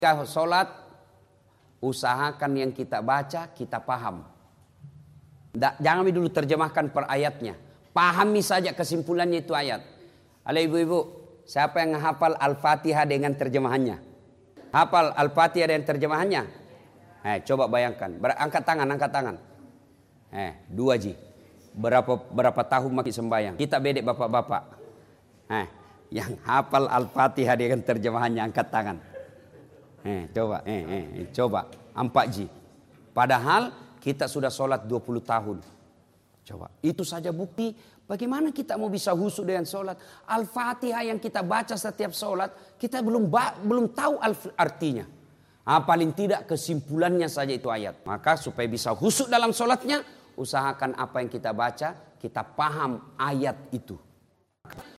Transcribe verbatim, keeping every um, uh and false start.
Ketika sholat, usahakan yang kita baca, kita paham. Nggak, jangan dulu terjemahkan per ayatnya. Pahami saja kesimpulannya itu ayat. Halo ibu-ibu, siapa yang hafal Al-Fatihah dengan terjemahannya? Hafal Al-Fatihah dengan terjemahannya? Eh, coba bayangkan. Ber- angkat tangan, angkat tangan. Eh, dua ji. Berapa berapa tahun makin sembahyang? Kita bedek bapak-bapak. Eh, yang hafal Al-Fatihah dengan terjemahannya angkat tangan. Eh, coba, eh, eh, eh, coba, empat ji. Padahal kita sudah sholat dua puluh tahun. Coba, itu saja bukti bagaimana kita mau bisa khusyuk dengan sholat. Al-Fatihah yang kita baca setiap sholat, kita belum belum tahu artinya. Ah, paling tidak kesimpulannya saja itu ayat. Maka supaya bisa khusyuk dalam sholatnya, usahakan apa yang kita baca, kita paham ayat itu.